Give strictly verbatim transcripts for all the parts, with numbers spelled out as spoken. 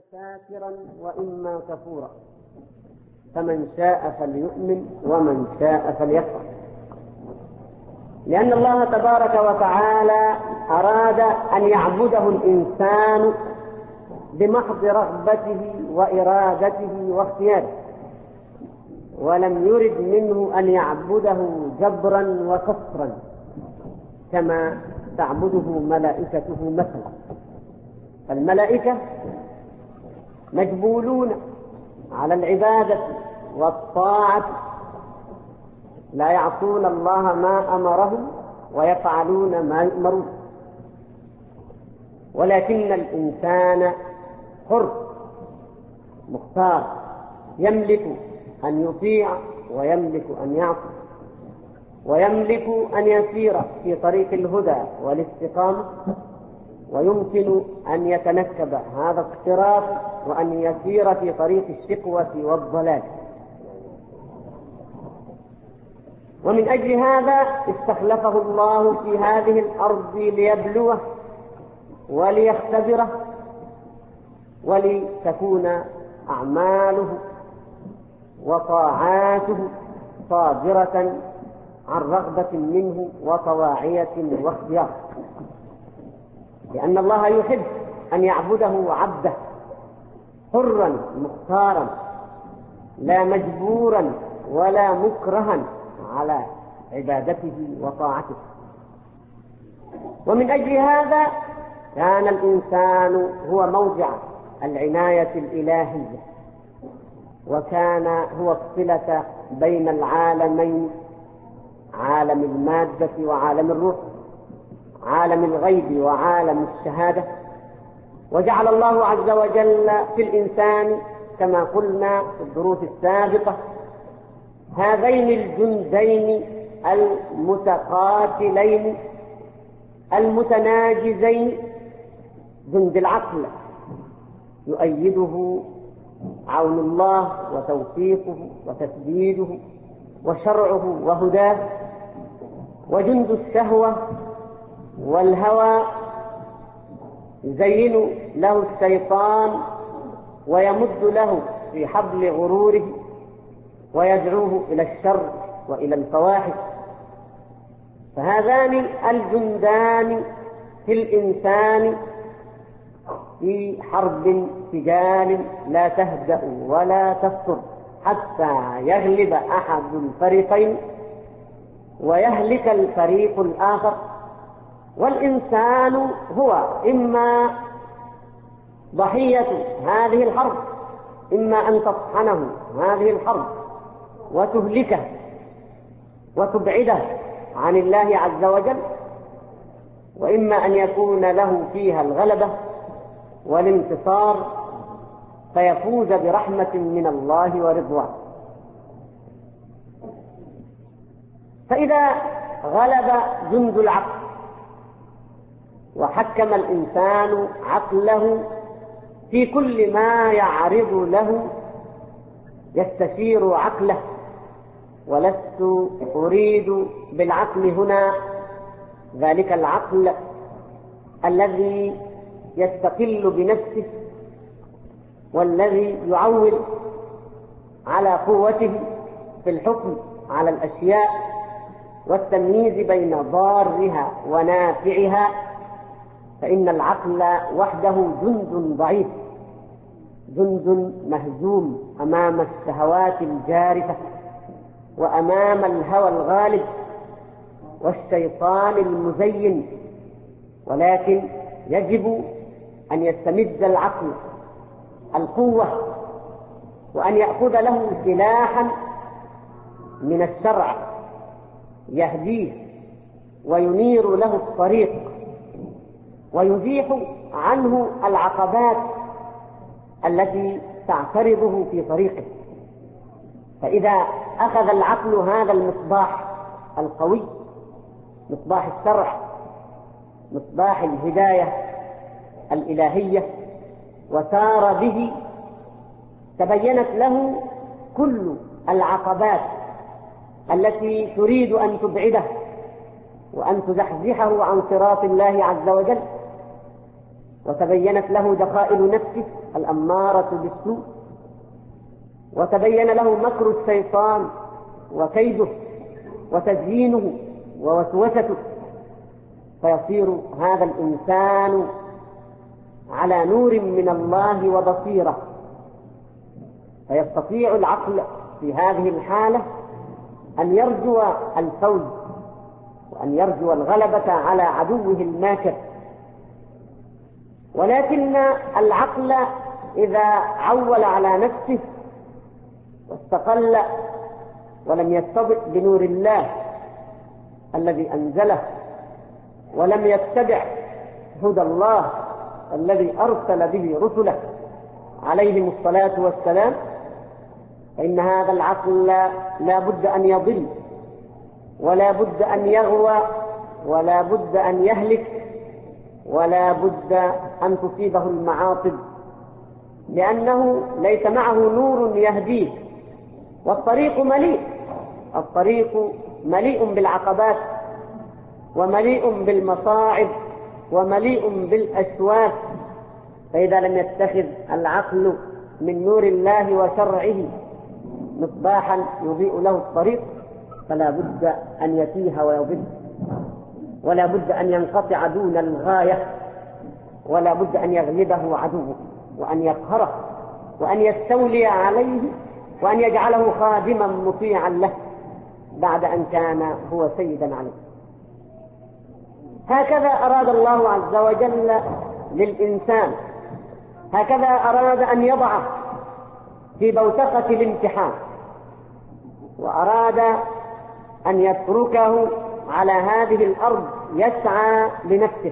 شاكرا وإما كفورا، فمن شاء فليؤمن ومن شاء فليكفر. لأن الله تبارك وتعالى أراد أن يعبده الإنسان بمحض رغبته وإرادته واختياره، ولم يرد منه أن يعبده جبرا وكفرا كما تعبده ملائكته مثلا. فالملائكة مجبولون على العبادة والطاعة، لا يعصون الله ما أمرهم ويفعلون ما يؤمرون، ولكن الإنسان حر مختار، يملك أن يطيع ويملك أن يعصي، ويملك أن يسير في طريق الهدى والاستقامة، ويمكن أن يتنكب هذا الصراط وأن يسير في طريق الشقوة والضلال. ومن أجل هذا استخلفه الله في هذه الأرض ليبلوه وليختبره، ولتكون أعماله وطاعاته صادرة عن رغبة منه وطواعية واختيار، لأن الله يحب أن يعبده عبده حرا مختارا، لا مجبورا ولا مكرها على عبادته وطاعته. ومن أجل هذا كان الإنسان هو موضع العناية الإلهية، وكان هو الصلة بين العالمين، عالم المادة وعالم الروح، عالم الغيب وعالم الشهادة. وجعل الله عز وجل في الإنسان كما قلنا في الدروس السابقة هذين الجندين المتقاتلين المتناجزين، جند العقل يؤيده عون الله وتوفيقه وتسديده وشرعه وهداه، وجند الشهوة والهوى يزين له الشيطان ويمد له في حبل غروره ويدعوه إلى الشر وإلى الفواحش. فهذان الجندان في الإنسان في حرب سجال لا تهدأ ولا تفتر حتى يغلب أحد الفريقين ويهلك الفريق الآخر. والإنسان هو إما ضحية هذه الحرب، إما أن تطحنه هذه الحرب وتهلكه وتبعده عن الله عز وجل، وإما أن يكون له فيها الغلبة والانتصار فيفوز برحمة من الله ورضوان. فإذا غلب جند العقل وحكم الإنسان عقله في كل ما يعرض له يستشير عقله، ولست أريد بالعقل هنا ذلك العقل الذي يستقل بنفسه والذي يعول على قوته في الحكم على الأشياء والتمييز بين ضارها ونافعها، فإن العقل وحده جند ضعيف، جند مهزوم أمام الشهوات الجارفة وأمام الهوى الغالب والشيطان المزين. ولكن يجب أن يستمد العقل القوة وأن يأخذ له سلاحا من الشرع يهديه وينير له الطريق ويزيح عنه العقبات التي تعترضه في طريقه. فإذا أخذ العقل هذا المصباح القوي، مصباح الشرع، مصباح الهداية الإلهية، وسار به، تبينت له كل العقبات التي تريد أن تبعده وأن تزحزحه عن صراط الله عز وجل، وتبينت له دخائل نفسه الأمارة بالسوء، وتبين له مكر الشيطان وكيده وتزيينه ووسوسته، فيصير هذا الإنسان على نور من الله وبصيرة، فيستطيع العقل في هذه الحالة أن يرجو الفوز وأن يرجو الغلبة على عدوه الماكر. ولكن العقل إذا عول على نفسه واستقل ولم يستبق بنور الله الذي أنزله، ولم يتبع هدى الله الذي أرسل به رسله عليهم الصلاة والسلام، فإن هذا العقل لا بد أن يضل، ولا بد أن يغوى، ولا بد أن يهلك، ولا بد أن تصيبه المعاصب، لأنه ليس معه نور يهديه، والطريق مليء الطريق مليء بالعقبات، ومليء بالمصاعب، ومليء بالأشواك. فإذا لم يتخذ العقل من نور الله وشرعه مصباحا يضيء له الطريق، فلا بد أن يتيه ويضل، ولا بد أن ينقطع دون الغاية، ولا بد أن يغلبه عدوه وأن يقهره وأن يستولي عليه وأن يجعله خادما مطيعا له بعد أن كان هو سيدا عليه. هكذا أراد الله عز وجل للإنسان، هكذا أراد أن يضعه في بوتقة الامتحان، وأراد أن يتركه على هذه الأرض يسعى لنفسه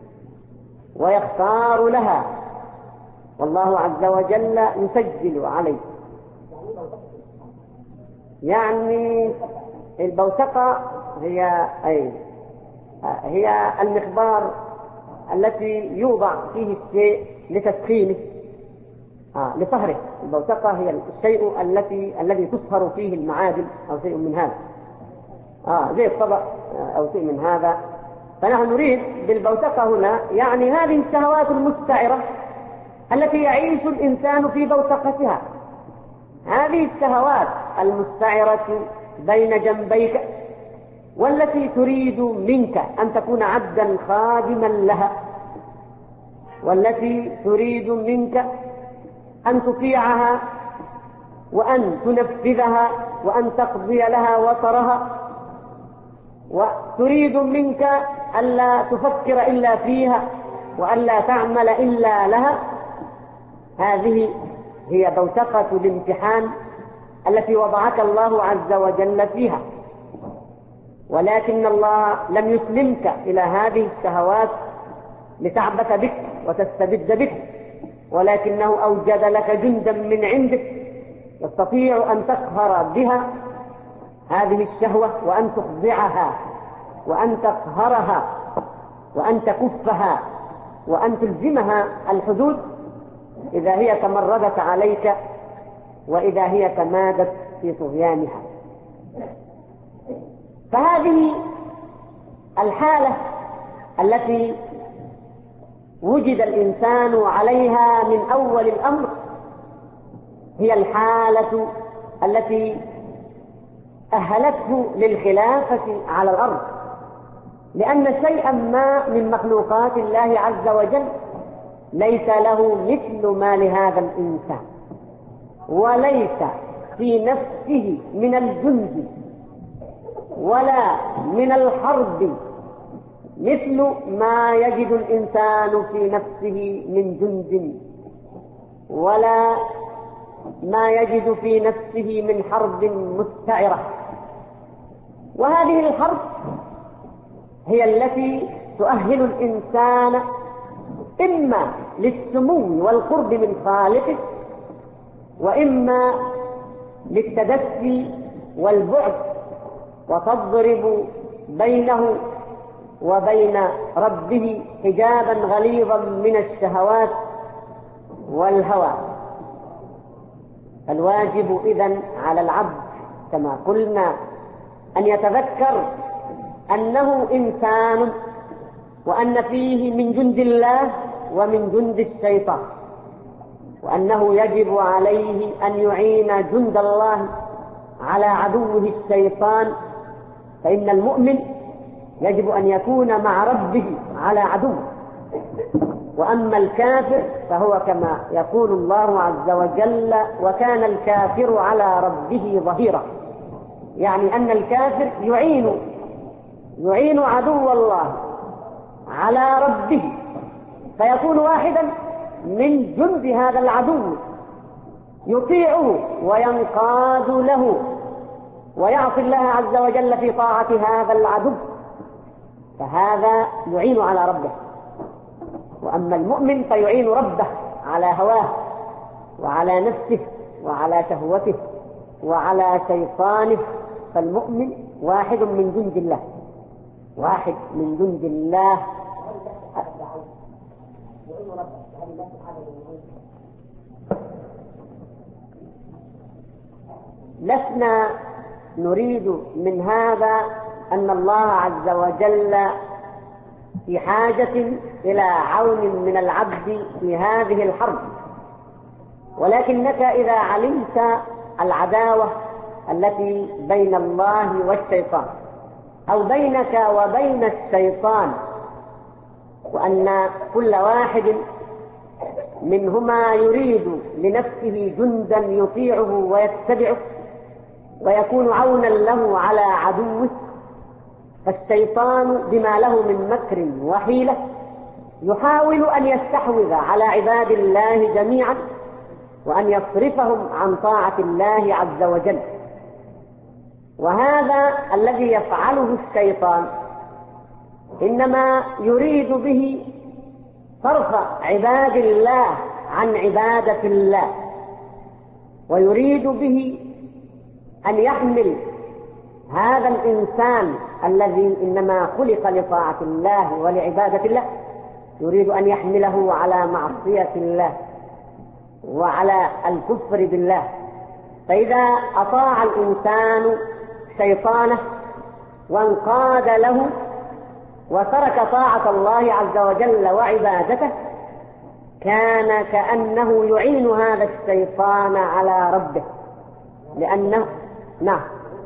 ويختار لها، والله عز وجل يسجل عليه. يعني البوتقة هي أي هي المخبار التي يوضع فيه الشيء لتسخينه، آه لصهره. البوتقة هي الشيء التي الذي تصهر فيه المعادن أو شيء من هذا، آه زي الطبق أو شيء من هذا. فنحن نريد بالبوتقة هنا يعني هذه الشهوات المستعرة التي يعيش الإنسان في بوتقتها، هذه الشهوات المستعرة بين جنبيك، والتي تريد منك أن تكون عبدا خادما لها، والتي تريد منك أن تطيعها وأن تنفذها وأن تقضي لها وطرها، وتريد منك ألا تفكر إلا فيها وألا تعمل إلا لها. هذه هي بوتقة الامتحان التي وضعك الله عز وجل فيها. ولكن الله لم يسلمك إلى هذه الشهوات لتعبث بك وتستبد بك، ولكنه أوجد لك جندا من عندك يستطيع أن تقهر بها هذه الشهوة، وأن تخضعها، وأن تقهرها، وأن تكفها، وأن تلزمها الحدود إذا هي تمردت عليك وإذا هي تمادت في طغيانها. فهذه الحالة التي وجد الإنسان عليها من أول الأمر هي الحالة التي أهلته للخلافة على الأرض، لأن شيئا ما من مخلوقات الله عز وجل ليس له مثل ما لهذا الإنسان، وليس في نفسه من الجند ولا من الحرب مثل ما يجد الإنسان في نفسه من جند، ولا ما يجد في نفسه من حرب مستعرة. وهذه الحرب هي التي تؤهل الإنسان إما للسمو والقرب من خالقه، وإما للتدفي والبعد، وتضرب بينه وبين ربه حجابا غليظا من الشهوات والهوى. الواجب إذن على العبد كما قلنا أن يتذكر أنه إنسان، وأن فيه من جند الله ومن جند الشيطان، وأنه يجب عليه أن يعين جند الله على عدوه الشيطان، فإن المؤمن يجب أن يكون مع ربه على عدوه. وأما الكافر فهو كما يقول الله عز وجل: وكان الكافر على ربه ظهيرا، يعني أن الكافر يعين يعين عدو الله على ربه، فيكون واحدا من جند هذا العدو، يطيعه وينقاد له ويعصي الله عز وجل في طاعة هذا العدو، فهذا يعين على ربه. وأما المؤمن فيعين ربه على هواه وعلى نفسه وعلى شهوته وعلى شيطانه. فالمؤمن واحد من جند الله، واحد من جند الله. لسنا نريد من هذا أن الله عز وجل في حاجة إلى عون من العبد في هذه الحرب، ولكنك إذا علمت العداوة التي بين الله والشيطان أو بينك وبين الشيطان، وأن كل واحد منهما يريد لنفسه جندا يطيعه ويتبعه ويكون عونا له على عدوه، فالشيطان بما له من مكر وحيلة يحاول أن يستحوذ على عباد الله جميعا وأن يصرفهم عن طاعة الله عز وجل. وهذا الذي يفعله الشيطان إنما يريد به صرف عباد الله عن عبادة الله، ويريد به أن يحمل هذا الإنسان الذي إنما خلق لطاعة الله ولعبادة الله، يريد أن يحمله على معصية الله وعلى الكفر بالله. فإذا أطاع الإنسان شيطانه وانقاد له وترك طاعة الله عز وجل وعبادته، كان كأنه يعين هذا الشيطان على ربه، لأنه نعم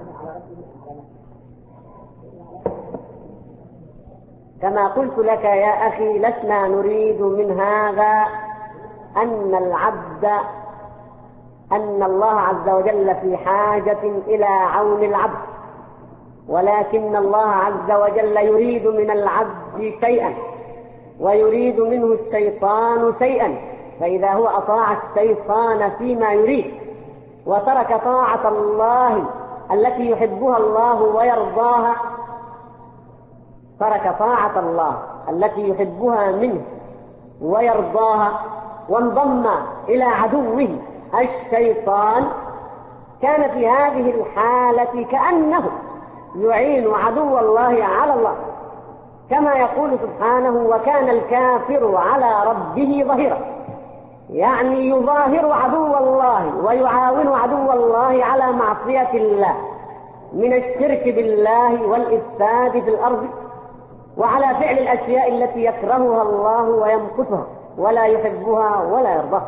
كما قلت لك يا أخي، لسنا نريد من هذا أن العبد أن الله عز وجل في حاجة إلى عون العبد، ولكن الله عز وجل يريد من العبد شيئا ويريد منه الشيطان شيئا. فإذا هو أطاع الشيطان فيما يريد وترك طاعة الله التي يحبها الله ويرضاها، ترك طاعة الله التي يحبها منه ويرضاها وانضم إلى عدوه الشيطان، كان في هذه الحالة كأنه يعين عدو الله على الله، كما يقول سبحانه: وكان الكافر على ربه ظهيرا، يعني يظاهر عدو الله ويعاون عدو الله على معصية الله من الشرك بالله والإفساد في الأرض وعلى فعل الأشياء التي يكرهها الله ويمقتها ولا يحبها ولا يرضاها.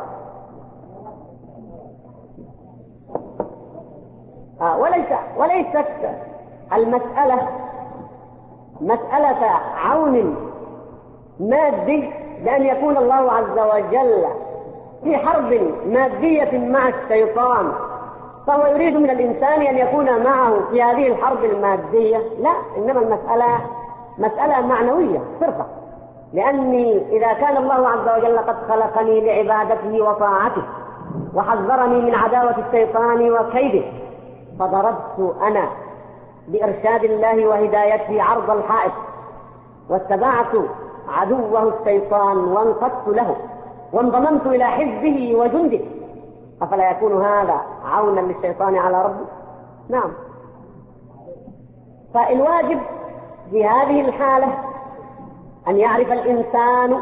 آه وليس وليست المسألة مسألة عون مادي، بأن يكون الله عز وجل في حرب مادية مع الشيطان فهو يريد من الإنسان أن يكون معه في هذه الحرب المادية، لا، إنما المسألة مسألة معنوية صرفة، لأني إذا كان الله عز وجل قد خلقني لعبادته وطاعته وحذرني من عداوة الشيطان وكيده، فضربت أنا بإرشاد الله وهدايته عرض الحائط واتبعت عدوه الشيطان وانقدت له وانضممت إلى حزبه وجنده، أفلا يكون هذا عونا للشيطان على ربه؟ نعم. فالواجب في هذه الحالة أن يعرف الإنسان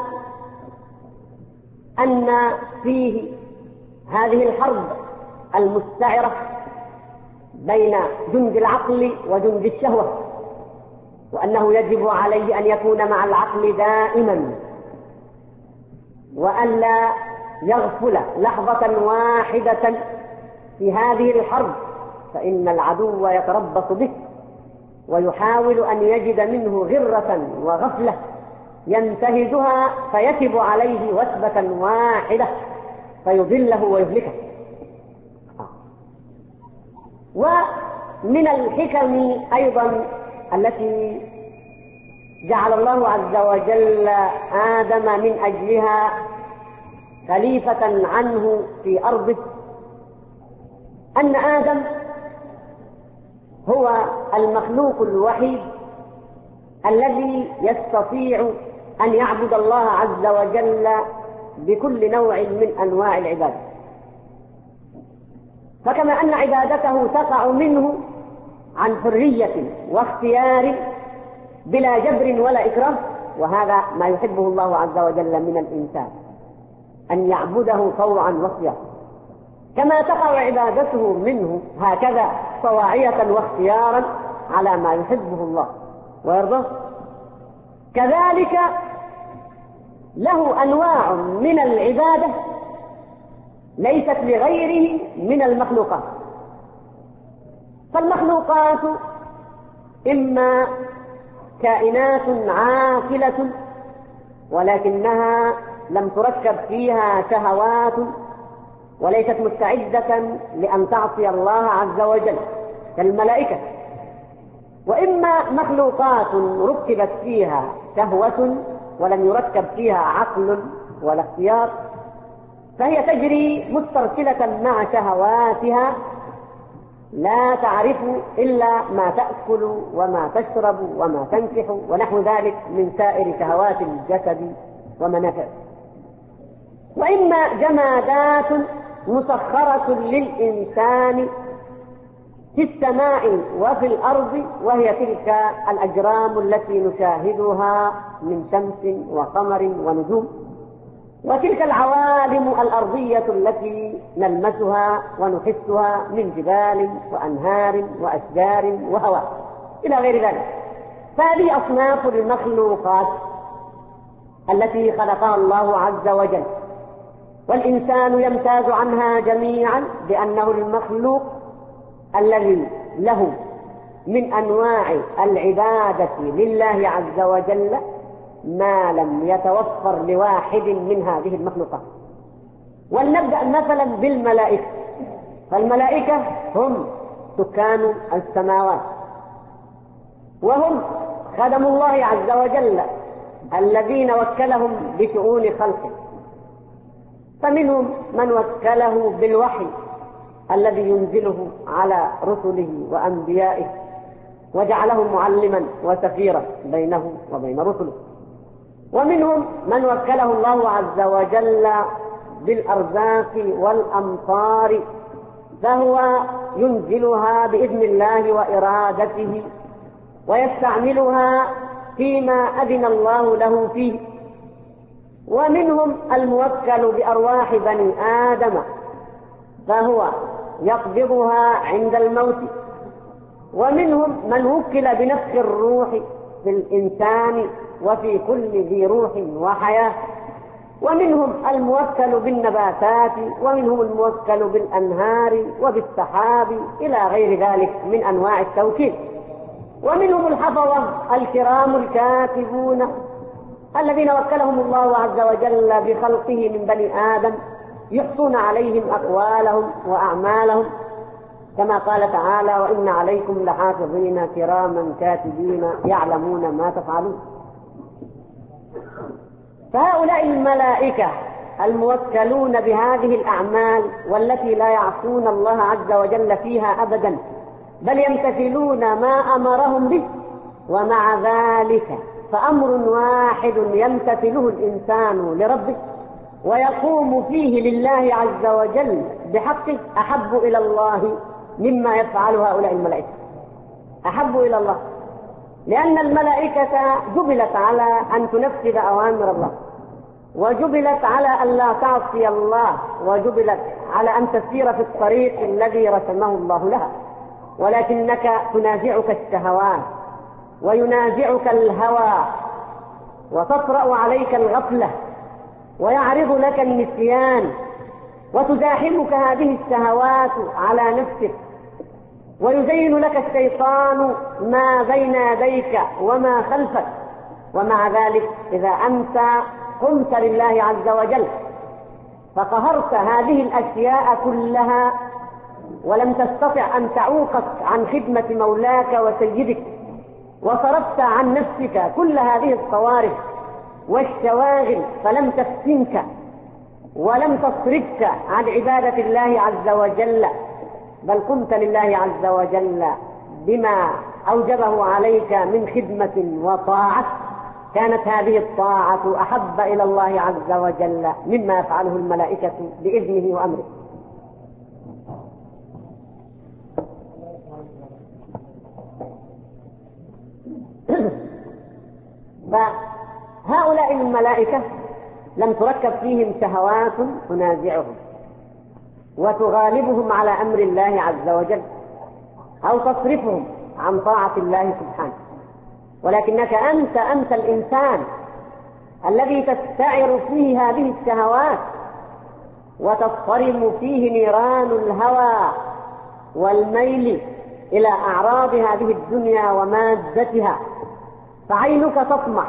أن فيه هذه الحرب المستعرة بين جند العقل وجند الشهوة، وأنه يجب عليه أن يكون مع العقل دائما وألا يغفل لحظة واحدة في هذه الحرب، فإن العدو يتربص به ويحاول أن يجد منه غرة وغفلة ينتهزها فيكب عليه وثبة واحدة فيضله ويهلكه. ومن الحكم أيضا التي جعل الله عز وجل آدم من أجلها خليفة عنه في أرضه أن آدم هو المخلوق الوحيد الذي يستطيع أن يعبد الله عز وجل بكل نوع من أنواع العبادة. فكما أن عبادته تقع منه عن حرية واختيار بلا جبر ولا إكراه، وهذا ما يحبه الله عز وجل من الإنسان أن يعبده طوعا واختيارا، كما تقع عبادته منه هكذا طواعية واختيارا على ما يحبه الله ويرضاه. كذلك له أنواع من العبادة ليست لغيره من المخلوقات. فالمخلوقات إما كائنات عاقلة ولكنها لم تركب فيها شهوات وليست مستعدة لأن تعصي الله عز وجل كالملائكة، وإما مخلوقات ركبت فيها شهوة ولم يركب فيها عقل ولا اختيار، فهي تجري مسترسلة مع شهواتها لا تعرف إلا ما تأكل وما تشرب وما تنكح ونحو ذلك من سائر شهوات الجسد ومنافعه. وإما جمادات مسخرة للإنسان في السماء وفي الأرض، وهي تلك الأجرام التي نشاهدها من شمس وقمر ونجوم، وتلك العوالم الأرضية التي نلمسها ونحسها من جبال وأنهار وأشجار وهواء إلى غير ذلك. فهذه أصناف المخلوقات التي خلقها الله عز وجل، والإنسان يمتاز عنها جميعا بأنه المخلوق الذي له من أنواع العبادة لله عز وجل ما لم يتوفر لواحد من هذه المخلوقات. ولنبدأ مثلا بالملائكة. فالملائكة هم سكان السماوات، وهم خدم الله عز وجل الذين وكلهم بشؤون خلقه. فمنهم من وكله بالوحي الذي ينزله على رسله وأنبيائه وجعله معلما وسفيرا بينه وبين رسله، ومنهم من وكله الله عز وجل بالأرزاق والأمطار، فهو ينزلها بإذن الله وإرادته ويستعملها فيما أذن الله له فيه. ومنهم الموكل بأرواح بني آدم، فهو يقبضها عند الموت. ومنهم من وكل بنفخ الروح في الإنسان وفي كل ذي روح وحياة. ومنهم الموكل بالنباتات، ومنهم الموكل بالأنهار وبالسحاب إلى غير ذلك من أنواع التوكيل. ومنهم الحفظة الكرام الكاتبون الذين وكلهم الله عز وجل بخلقه من بني آدم يحصون عليهم أقوالهم وأعمالهم، كما قال تعالى: وإن عليكم لحافظين كراما كاتبين يعلمون ما تفعلون. فهؤلاء الملائكة الموكلون بهذه الأعمال والتي لا يعصون الله عز وجل فيها أبدا، بل يمتثلون ما أمرهم به، ومع ذلك فأمر واحد يمتثله الإنسان لربه ويقوم فيه لله عز وجل بحقه أحب إلى الله مما يفعل هؤلاء الملائكة. أحب إلى الله لأن الملائكة جبلت على أن تنفذ أوامر الله، وجبلت على أن لا تعصي الله، وجبلت على أن تسير في الطريق الذي رسمه الله لها. ولكنك تنازعك الشهوات وينازعك الهوى وتطرأ عليك الغفلة ويعرض لك النسيان، وتزاحمك هذه الشهوات على نفسك، ويزين لك الشيطان ما بين يديك وما خلفك. ومع ذلك إذا أنت قمت لله عز وجل فقهرت هذه الأشياء كلها ولم تستطع أن تعوقك عن خدمة مولاك وسيدك، وصرفت عن نفسك كل هذه الصوارف والشواغل فلم تفتنك ولم تصرفك عن عبادة الله عز وجل، بل قمت لله عز وجل بما أوجبه عليك من خدمة وطاعة، كانت هذه الطاعة أحب إلى الله عز وجل مما يفعله الملائكة بإذنه وأمره. فهؤلاء الملائكة لم تركب فيهم شهوات تنازعهم وتغالبهم على أمر الله عز وجل أو تصرفهم عن طاعة الله سبحانه، ولكنك أنت أنت الإنسان الذي تستعر فيه هذه الشهوات وتصطرم فيه نيران الهوى والميل إلى أعراض هذه الدنيا ومادتها، فعينك تطمح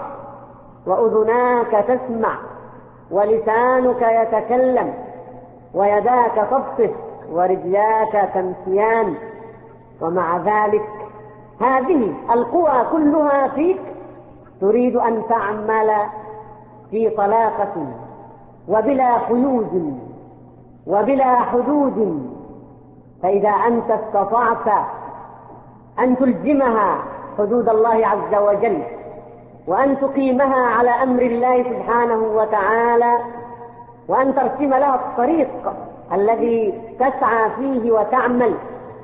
وأذناك تسمع ولسانك يتكلم ويداك تبطش ورجلاك تمشيان، ومع ذلك هذه القوى كلها فيك تريد أن تعمل في طلاقة وبلا قيود وبلا حدود. فإذا أنت استطعت أن تلزمها حدود الله عز وجل وأن تقيمها على أمر الله سبحانه وتعالى وأن ترسم لها الطريق الذي تسعى فيه وتعمل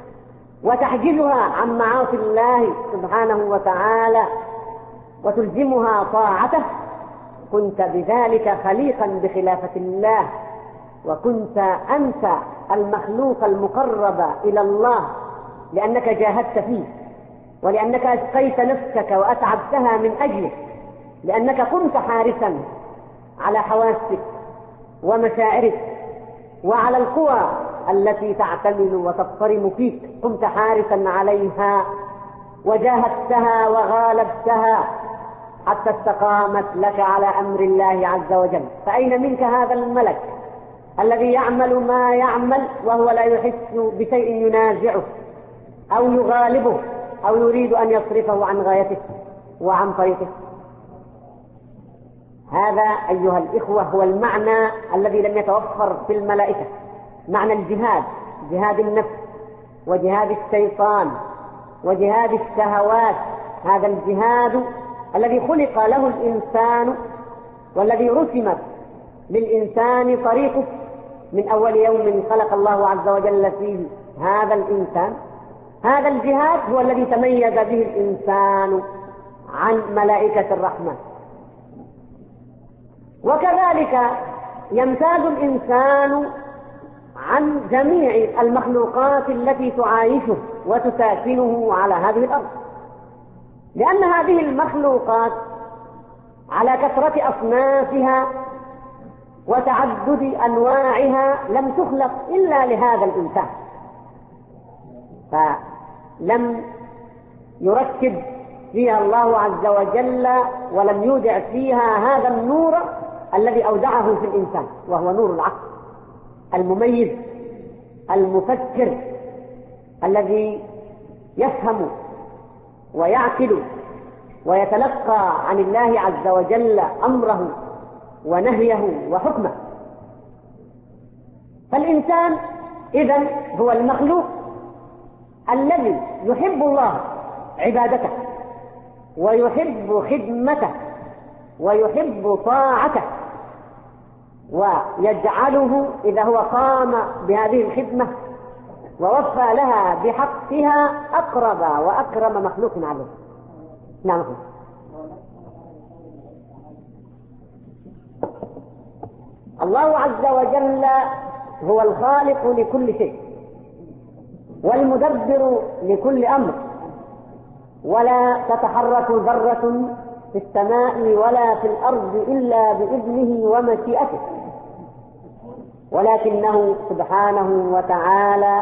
وتحجزها عن معاصي الله سبحانه وتعالى وتلزمها طاعته، كنت بذلك خليقا بخلافة الله، وكنت أنت المخلوق المقرب إلى الله لأنك جاهدت فيه، ولأنك أسقيت نفسك وأتعبتها من أجله، لأنك كنت حارسا على حواسك ومشاعرك وعلى القوى التي تعتمل وتضطرم فيك، كنت حارسا عليها وجاهدتها وغالبتها حتى استقامت لك على أمر الله عز وجل. فأين منك هذا الملك الذي يعمل ما يعمل وهو لا يحس بشيء ينازعه أو يغالبه أو يريد أن يصرفه عن غايته وعن طريقه؟ هذا أيها الإخوة هو المعنى الذي لم يتوفر في الملائكة، معنى الجهاد، جهاد النفس وجهاد الشيطان وجهاد الشهوات. هذا الجهاد الذي خلق له الإنسان والذي رسمت للإنسان طريقه من أول يوم خلق الله عز وجل فيه هذا الإنسان. هذا الجهاد هو الذي تميز به الإنسان عن ملائكة الرحمن، وكذلك يمتاز الإنسان عن جميع المخلوقات التي تعايشه وتساكنه على هذه الأرض، لأن هذه المخلوقات على كثرة أصنافها وتعدد أنواعها لم تخلق إلا لهذا الإنسان، فلم يركب فيها الله عز وجل ولم يودع فيها هذا النور الذي أودعه في الإنسان، وهو نور العقل المميز المفكر الذي يفهم ويعقل ويتلقى عن الله عز وجل أمره ونهيه وحكمه. فالإنسان إذن هو المخلوق الذي يحب الله عبادته ويحب خدمته ويحب طاعته، ويجعله إذا هو قام بهذه الخدمة ووفى لها بحقها أقرب وأكرم مخلوق عليه. نعم. الله عز وجل هو الخالق لكل شيء والمدبر لكل أمر، ولا تتحرك ذرة في السماء ولا في الأرض إلا بإذنه ومشيئته، ولكنه سبحانه وتعالى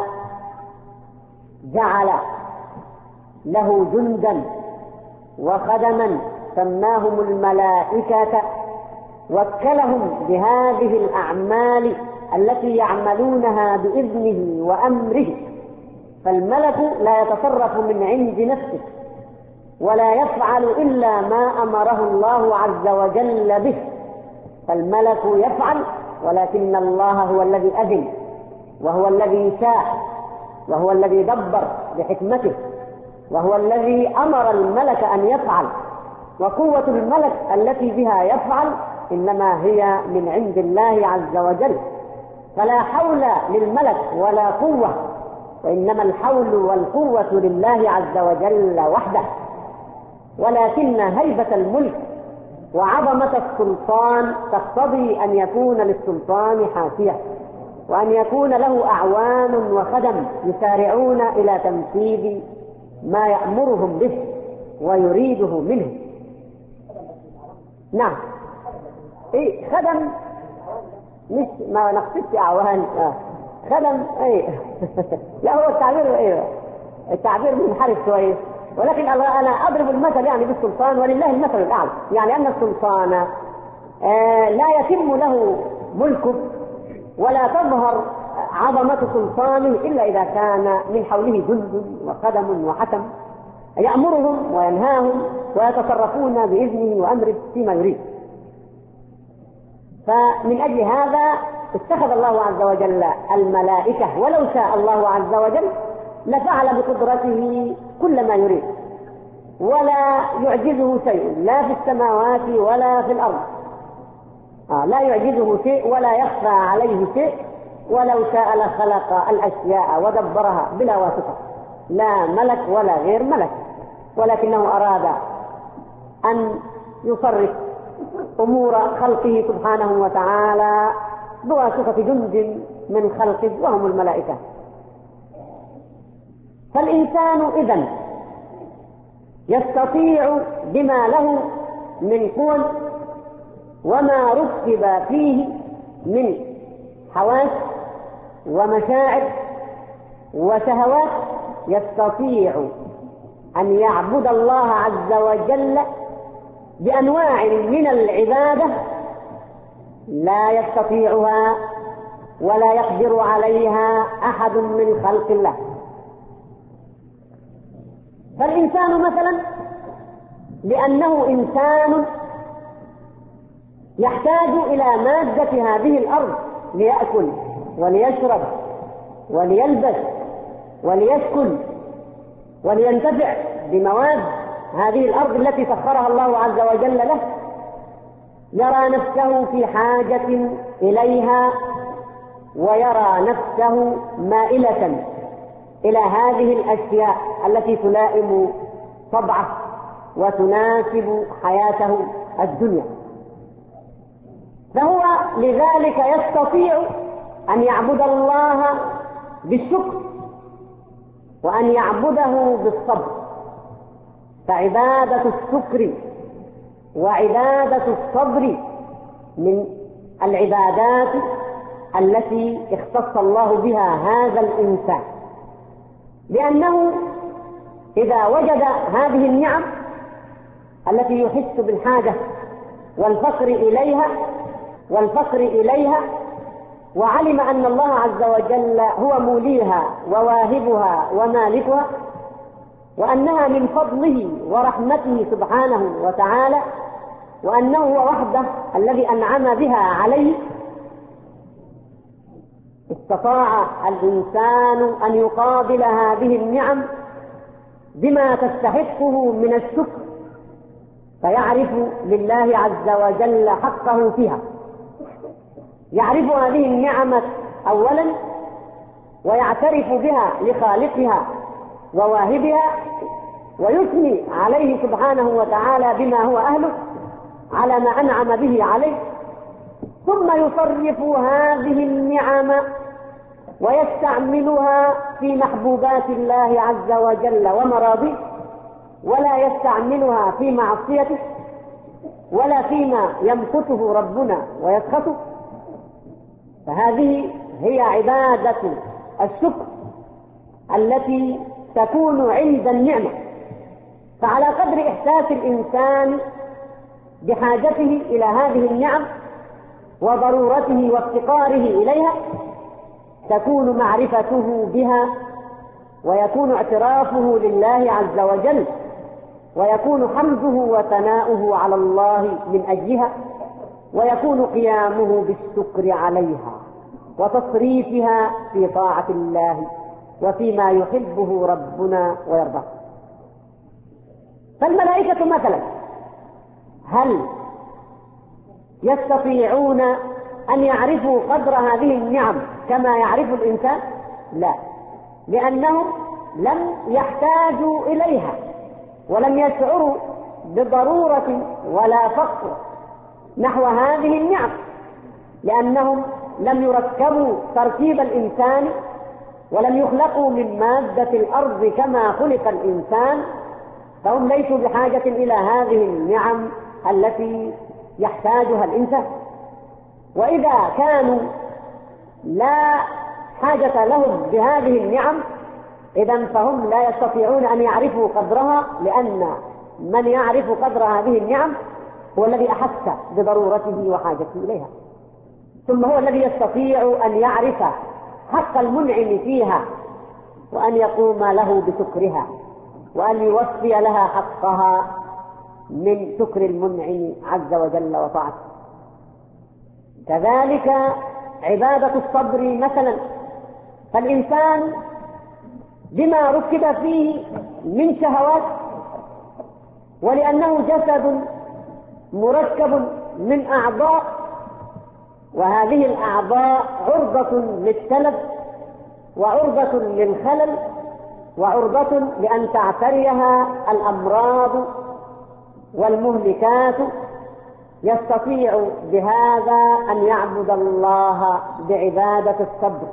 جعل له جندا وخدما سماهم الملائكة، وكلهم بهذه الأعمال التي يعملونها بإذنه وأمره. فالملك لا يتصرف من عند نفسه ولا يفعل إلا ما أمره الله عز وجل به، فالملك يفعل ولكن الله هو الذي أذن وهو الذي شاء وهو الذي دبر بحكمته وهو الذي أمر الملك أن يفعل. وقوة الملك التي بها يفعل إنما هي من عند الله عز وجل، فلا حول للملك ولا قوة، وإنما الحول والقوة لله عز وجل وحده. ولكن هيبة الملك وعظمة السلطان تقتضي أن يكون للسلطان حاشية، وأن يكون له أعوان وخدم يسارعون إلى تنفيذ ما يأمرهم به ويريده منه. نعم، إيه خدم، مش ما نقصدش أعوان، آه. خدم إيه لا هو التعبير إيه التعبير منحرف شوية، ولكن أنا أضرب المثل يعني بالسلطان ولله المثل الأعلى، يعني أن السلطان آه لا يتم له ملكه ولا تظهر عظمة سلطانه إلا إذا كان من حوله جند وخدم وحكم يأمرهم وينهاهم ويتصرفون بإذنه وأمره فيما يريد. فمن أجل هذا اتخذ الله عز وجل الملائكة، ولو شاء الله عز وجل لفعل بقدرته كل ما يريد، ولا يعجزه شيء لا في السماوات ولا في الأرض، آه لا يعجزه شيء ولا يخفى عليه شيء، ولو شاء لخلق الأشياء ودبرها بلا واسطة، لا ملك ولا غير ملك، ولكنه أراد أن يصرف أمور خلقه سبحانه وتعالى بواسطة جند من خلقه وهم الملائكة. فالإنسان إذن يستطيع بما له من قوة وما ركب فيه من حواس ومشاعر وشهوات، يستطيع أن يعبد الله عز وجل بأنواع من العبادة لا يستطيعها ولا يقدر عليها أحد من خلق الله. فالإنسان مثلا لأنه إنسان يحتاج إلى مادة هذه الأرض ليأكل وليشرب وليلبس وليسكن ولينتفع بمواد هذه الأرض التي سخرها الله عز وجل له، يرى نفسه في حاجة إليها ويرى نفسه مائلة إلى هذه الأشياء التي تلائم طبعه وتناسب حياته الدنيا. فهو لذلك يستطيع أن يعبد الله بالشكر وأن يعبده بالصبر. فعبادة الشكر وعبادة الصبر من العبادات التي اختص الله بها هذا الإنسان، لأنه إذا وجد هذه النعم التي يحس بالحاجة والفقر إليها والفقر إليها وعلم أن الله عز وجل هو موليها وواهبها ومالكها، وأنها من فضله ورحمته سبحانه وتعالى، وأنه هو وحده الذي أنعم بها عليه، استطاع الإنسان أن يقابل هذه النعم بما تستحقه من الشكر، فيعرف لله عز وجل حقه فيها. يعرف هذه النعمة أولا ويعترف بها لخالقها وواهبها، ويثني عليه سبحانه وتعالى بما هو أهله على ما أنعم به عليه، ثم يصرف هذه النعم ويستعملها في محبوبات الله عز وجل ومراضيه، ولا يستعملها في معصيته ولا فيما يمقته ربنا ويسخطه، فهذه هي عبادة الشكر التي تكون عند النعمة. فعلى قدر إحساس الإنسان بحاجته إلى هذه النعم وضرورته وافتقاره إليها تكون معرفته بها، ويكون اعترافه لله عز وجل، ويكون حمده وثناؤه على الله من أجلها، ويكون قيامه بالشكر عليها وتصريفها في طاعة الله وفيما يحبه ربنا ويرضاه. فالملائكة مثلا هل يستطيعون أن يعرفوا قدر هذه النعم كما يعرف الإنسان؟ لا، لأنهم لم يحتاجوا إليها ولم يشعروا بضرورة ولا فقر نحو هذه النعم، لأنهم لم يركبوا تركيب الإنسان ولم يخلقوا من مادة الأرض كما خلق الإنسان، فهم ليسوا بحاجة إلى هذه النعم التي يحتاجها الإنسان. وإذا كانوا لا حاجة لهم بهذه النعم إذن فهم لا يستطيعون أن يعرفوا قدرها، لأن من يعرف قدر هذه النعم هو الذي أحس بضرورته وحاجته إليها، ثم هو الذي يستطيع أن يعرف حق المنعم فيها وأن يقوم له بشكرها وأن يوفي لها حقها من شكر المنعم عز وجل وطاعته. كذلك عبادة الصبر مثلا، فالإنسان بما ركب فيه من شهوات، ولأنه جسد مركب من أعضاء، وهذه الأعضاء عرضة للتلف وعرضة للخلل وعرضة لأن تعتريها الأمراض والمهلكات، يستطيع بهذا أن يعبد الله بعبادة الصبر،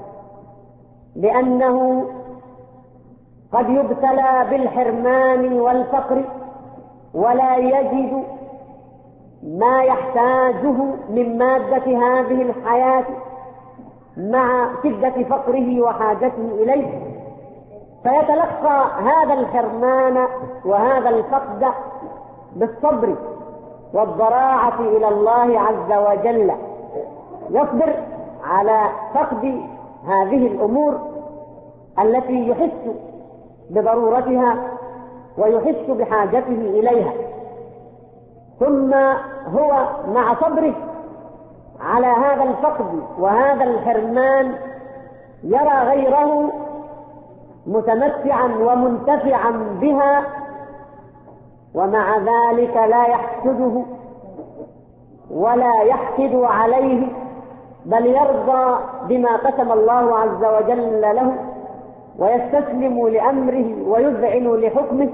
لأنه قد يبتلى بالحرمان والفقر ولا يجد ما يحتاجه من مادة هذه الحياة مع شدة فقره وحاجته إليه، فيتلقى هذا الحرمان وهذا الفقد بالصبر والضراعة إلى الله عز وجل، يصبر على فقد هذه الأمور التي يحس بضرورتها ويحس بحاجته إليها، ثم هو مع صبره على هذا الفقد وهذا الحرمان يرى غيره متمتعا ومنتفعا بها، ومع ذلك لا يحسده ولا يحقد عليه، بل يرضى بما قسم الله عز وجل له ويستسلم لأمره ويذعن لحكمه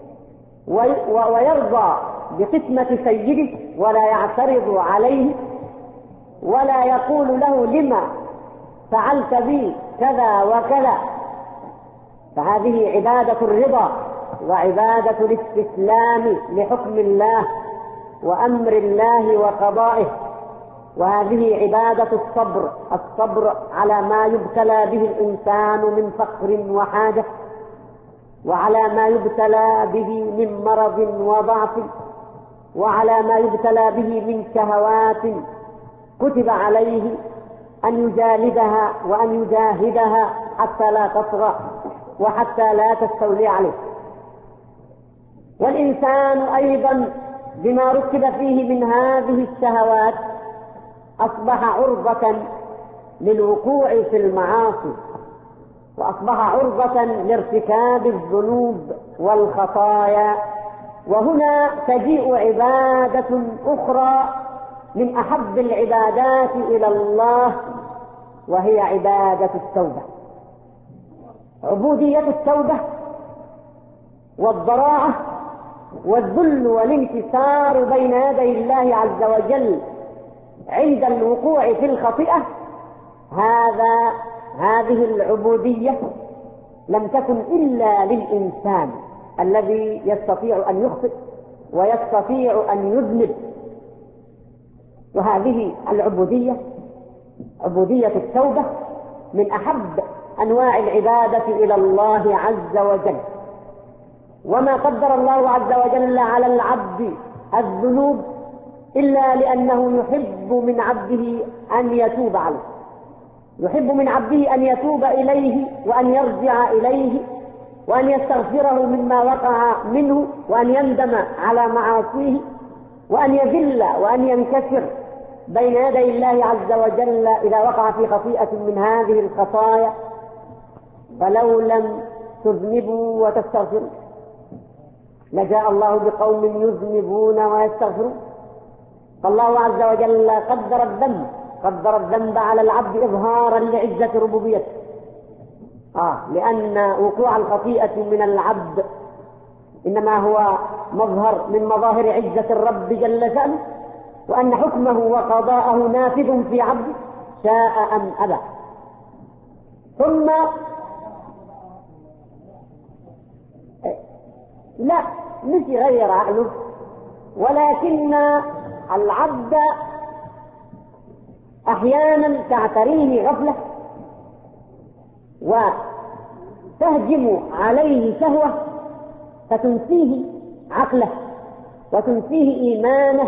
ويرضى بقسمة سيده ولا يعترض عليه ولا يقول له لما فعلت بي كذا وكذا. فهذه عبادة الرضا وعبادة الاستسلام لحكم الله وأمر الله وقضائه، وهذه عبادة الصبر، الصبر على ما يبتلى به الإنسان من فقر وحاجة، وعلى ما يبتلى به من مرض وضعف، وعلى ما يبتلى به من شهوات كتب عليه أن يجالدها وأن يجاهدها حتى لا تطغى وحتى لا تستولي عليه. والإنسان أيضا بما ركب فيه من هذه الشهوات أصبح عرضة للوقوع في المعاصي، وأصبح عرضة لارتكاب الذنوب والخطايا. وهنا تجيء عبادة أخرى من أحب العبادات إلى الله، وهي عبادة التوبة. عبودية التوبة والضراعة والذل والانكسار بين يدي الله عز وجل عند الوقوع في الخطيئة، هذا هذه العبودية لم تكن إلا للإنسان الذي يستطيع أن يخطئ ويستطيع أن يذنب. وهذه العبودية، عبودية التوبة، من أحب أنواع العبادة إلى الله عز وجل. وما قدر الله عز وجل على العبد الذنوب إلا لأنه يحب من عبده أن يتوب عليه، يحب من عبده أن يتوب إليه وأن يرجع إليه وأن يستغفره مما وقع منه، وأن يندم على معاصيه، وأن يذل وأن ينكسر بين يدي الله عز وجل إذا وقع في خطيئة من هذه الخطايا. فلو لم تذنبوا وتستغفروا لجاء الله بقوم يذنبون ويستغفرون. فالله عز وجل قدر الذنب قدر الذنب على العبد إظهارا لعزة ربوبيته، آه لأن وقوع الخطيئة من العبد إنما هو مظهر من مظاهر عزة الرب جل شأنه، وأن حكمه وقضاءه نافذ في عبده شاء أم أبى. ثم لا مش غير عقله، ولكن العبد أحيانا تعتريه غفلة وتهجم عليه شهوة فتنسيه عقله وتنسيه إيمانه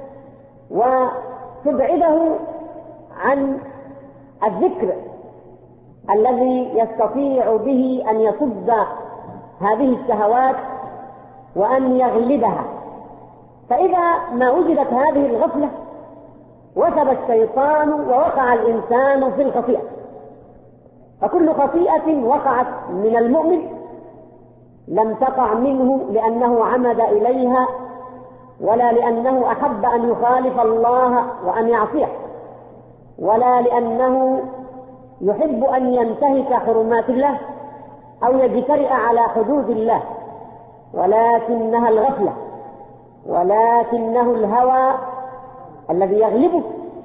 وتبعده عن الذكر الذي يستطيع به أن يصد هذه الشهوات وأن يغلبها. فإذا ما وجدت هذه الغفلة وثب الشيطان ووقع الإنسان في الخطيئة. فكل خطيئة وقعت من المؤمن لم تقع منه لأنه عمد إليها ولا لأنه أحب أن يخالف الله وأن يعصيه، ولا لأنه يحب أن ينتهك حرمات الله أو يجترئ على حدود الله، ولكنها الغفلة، ولكنه الهوى الذي يغلبه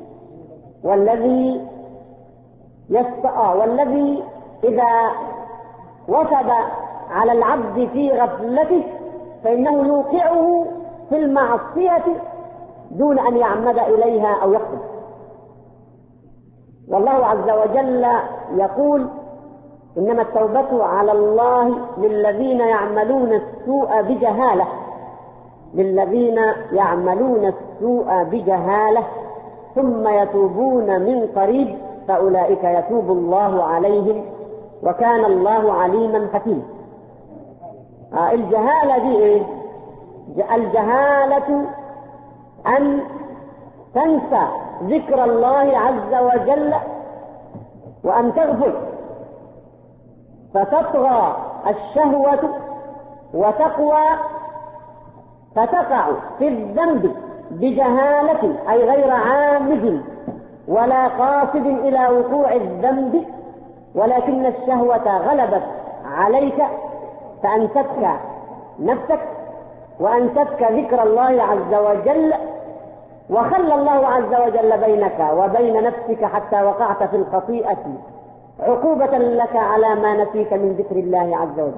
والذي يستطاع، والذي إذا وثب على العبد في غفلته فإنه يوقعه في المعصية دون أن يعمد إليها أو يقصد. والله عز وجل يقول: إنما التوبة على الله للذين يعملون السوء بجهالة للذين يعملون السوء بجهالة ثم يتوبون من قريب فأولئك يتوب الله عليهم وكان الله عليما حكيما. آه الجهالة دي إيه؟ الجهالة أن تنسى ذكر الله عز وجل وأن تغفل فتطغى الشهوة وتقوى فتقع في الذنب بجهالة أي غير عامد ولا قاصد إلى وقوع الذنب، ولكن الشهوة غلبت عليك فأنستك نفسك وأنستك ذكر الله عز وجل، وخلى الله عز وجل بينك وبين نفسك حتى وقعت في الخطيئة عقوبة لك على ما نسيت من ذكر الله عز وجل.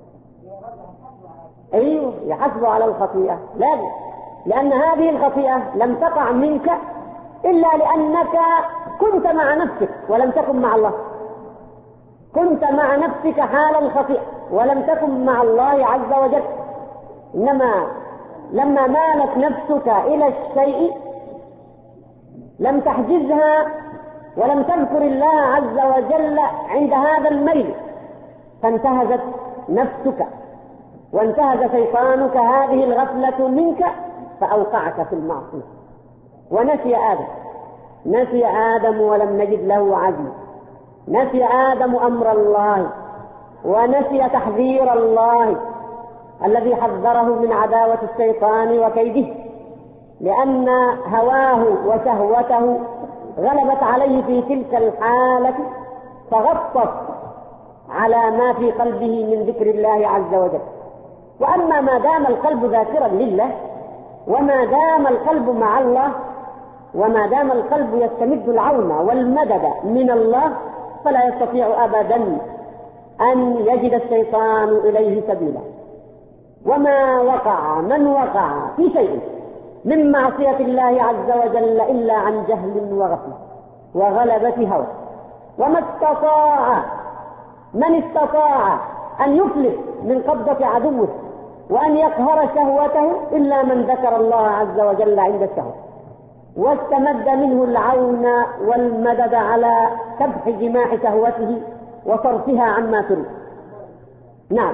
أيوه يحسب على الخطيئة، لا، لأن هذه الخطيئة لم تقع منك إلا لأنك كنت مع نفسك ولم تكن مع الله. كنت مع نفسك حال الخطيئة ولم تكن مع الله عز وجل. إنما لما مالت نفسك إلى الشيء لم تحجزها ولم تذكر الله عز وجل عند هذا الميل، فانتهزت نفسك وانتهز شيطانك هذه الغفلة منك فأوقعك في المعصية. ونسي آدم نسي آدم ولم نجد له عزما. نسي آدم أمر الله ونسي تحذير الله الذي حذره من عداوة الشيطان وكيده، لأن هواه وشهوته غلبت عليه في تلك الحالة فغطت على ما في قلبه من ذكر الله عز وجل. وأما ما دام القلب ذاكرا لله وما دام القلب مع الله وما دام القلب يستمد العون والمدد من الله فلا يستطيع أبدا أن يجد الشيطان إليه سبيلا. وما وقع من وقع في شيء من معصية الله عز وجل إلا عن جهل وغفلة وغلبة هوى، وما استطاع من استطاع أن يفلت من قبضة عدوه وأن يقهر شهوته إلا من ذكر الله عز وجل عند الشهوة واستمد منه العون والمدد على كبح جماح شهوته وصرفها عما تريد. نعم،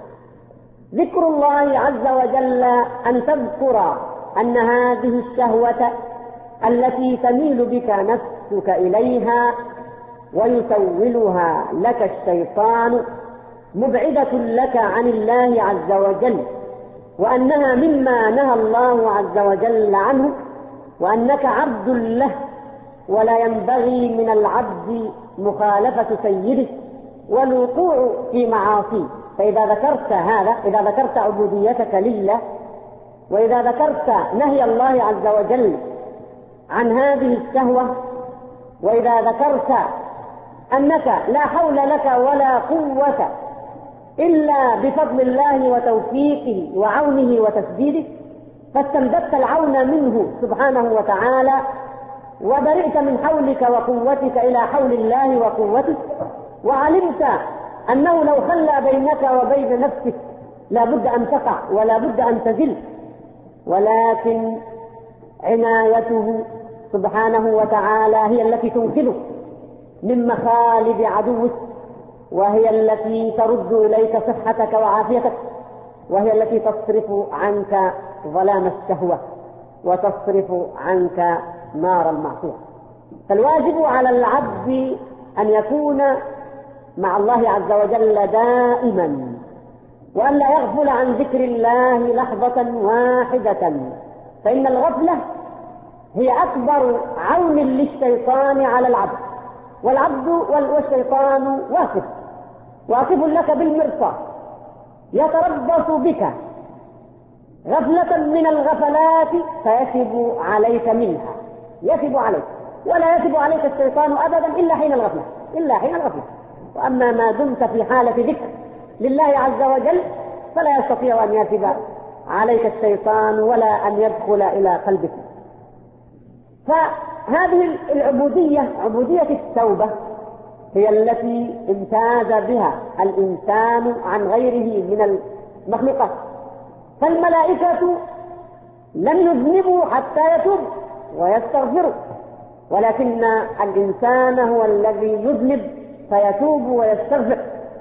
ذكر الله عز وجل أن تذكر أن هذه الشهوة التي تميل بك نفسك إليها ويسولها لك الشيطان مبعدة لك عن الله عز وجل، وأنها مما نهى الله عز وجل عنه، وأنك عبد له ولا ينبغي من العبد مخالفة سيده والوقوع في معاصيه. فإذا ذكرت هذا، إذا ذكرت عبوديتك لله، وإذا ذكرت نهي الله عز وجل عن هذه الشهوة، وإذا ذكرت أنك لا حول لك ولا قوة إلا بفضل الله وتوفيقه وعونه وتسديده، فاستمددت العون منه سبحانه وتعالى وبرئت من حولك وقوتك إلى حول الله وقوته، وعلمت أنه لو خلى بينك وبين نفسك لا بد أن تقع ولا بد أن تزل، ولكن عنايته سبحانه وتعالى هي التي تنقذك من مخالب عدوك، وهي التي ترد إليك صحتك وعافيتك، وهي التي تصرف عنك ظلام الشهوة وتصرف عنك نار المعصية. فالواجب على العبد أن يكون مع الله عز وجل دائما، وأن لا يغفل عن ذكر الله لحظة واحدة، فإن الغفلة هي أكبر عون للشيطان على العبد، والعبد والشيطان واقف واقف لك بالمرصاد يتربص بك غفلة من الغفلات فيثب عليك منها، يثب عليك، ولا يثب عليك الشيطان أبدا إلا حين الغفلة، إلا حين الغفلة. وأما ما دمت في حالة ذكر لله عز وجل فلا يستطيع أن يثب عليك الشيطان ولا أن يدخل إلى قلبك. فهذه العبودية، عبودية التوبة، هي التي امتاز بها الإنسان عن غيره من المخلوقات. فالملائكة لم يذنبوا حتى يتوبوا ويستغفروا، ولكن الإنسان هو الذي يذنب فيتوب ويستغفر.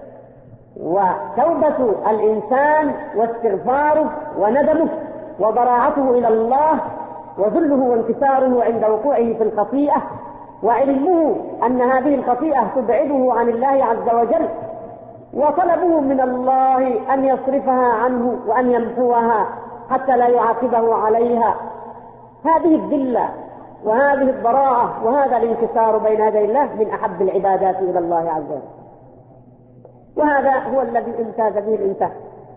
وتوبة الإنسان واستغفاره وندمه وضراعته إلى الله وذله وانكساره عند وقوعه في الخطيئة، وعلمه أن هذه الخطيئة تبعده عن الله عز وجل، وطلبه من الله أن يصرفها عنه وأن يمحوها حتى لا يعاقبه عليها. هذه الذلة وهذه الضراعة وهذا الانكسار بين يدي الله من أحب العبادات إلى الله عز وجل، وهذا هو الذي امتاز به الإنسان.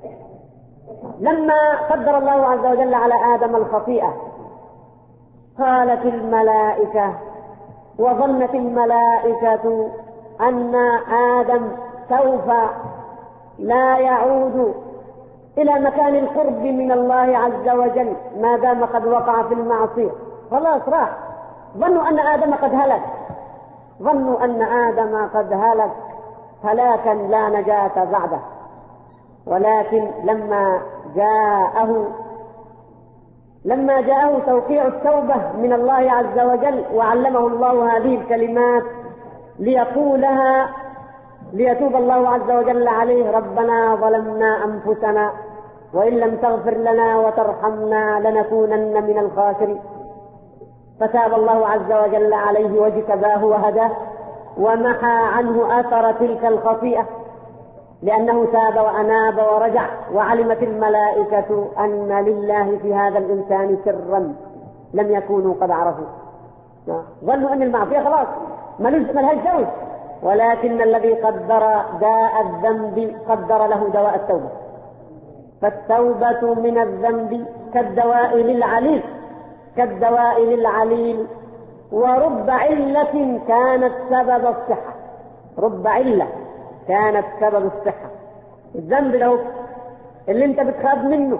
لما قدر الله عز وجل على آدم الخطيئة قالت الملائكة وظنت الملائكة أن آدم سوف لا يعود إلى مكان القرب من الله عز وجل ما دام قد وقع في المعصية، خلاص راح. ظنوا أن آدم قد هلك، ظنوا أن آدم قد هلك هلاكا لا نجاة بعده. ولكن لما جاءه لما جاءه توقيع التوبة من الله عز وجل وعلمه الله هذه الكلمات ليقولها ليتوب الله عز وجل عليه: ربنا ظلمنا أنفسنا وإن لم تغفر لنا وترحمنا لنكونن من الخاسرين. فتاب الله عز وجل عليه واجتباه وهداه ومحى عنه أثر تلك الخطيئة، لأنه تاب وأناب ورجع. وعلمت الملائكة أن لله في هذا الإنسان سرا لم يكونوا قد عرفوا. ظنوا أن المعصية خلاص ملهاش جوز، ولكن الذي قدر داء الذنب قدر له دواء التوبة. فالتوبة من الذنب كالدواء للعليل كالدواء للعليل ورب علة كانت سبب الصحة. رب علة كانت سبب الصحة. الذنب له اللي انت بتخاف منه،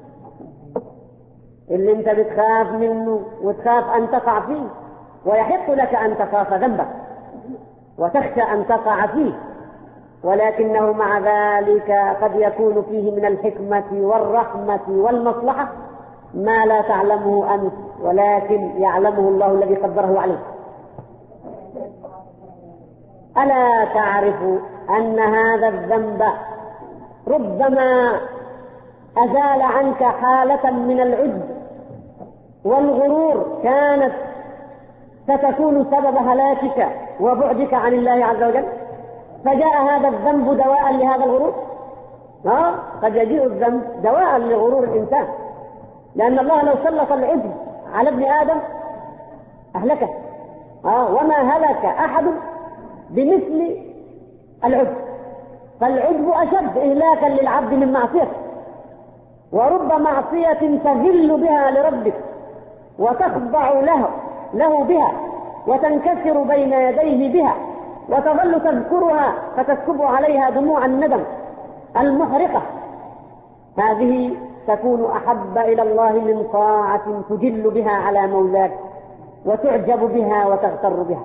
اللي انت بتخاف منه وتخاف ان تقع فيه، ويحق لك ان تخاف ذنبك وتخشى ان تقع فيه، ولكنه مع ذلك قد يكون فيه من الحكمة والرحمة والمصلحة ما لا تعلمه أنت، ولكن يعلمه الله الذي قدره عليك. ألا تعرف أن هذا الذنب ربما أزال عنك حالة من العجب والغرور كانت ستكون سبب هلاكك وبعدك عن الله عز وجل، فجاء هذا الذنب دواء لهذا الغرور. ها؟ قد يجيء الذنب دواء لغرور الإنسان، لأن الله لو سلط العجب على ابن آدم أهلكه. ها؟ وما هلك أحد بمثل العجب، فالعجب أشد إهلاكا للعبد من معصيته، ورب معصية تذل بها لربك وتخضع له له بها وتنكسر بين يديه بها، وتظل تذكرها فتسكب عليها دموع الندم المحرقة، هذه تكون أحب إلى الله من طاعة تجل بها على مولاك وتعجب بها وتغتر بها.